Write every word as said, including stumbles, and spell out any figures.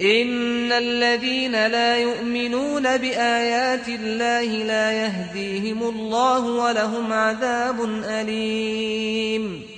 إن الذين لا يؤمنون بآيات الله لا يهديهم الله ولهم عذاب أليم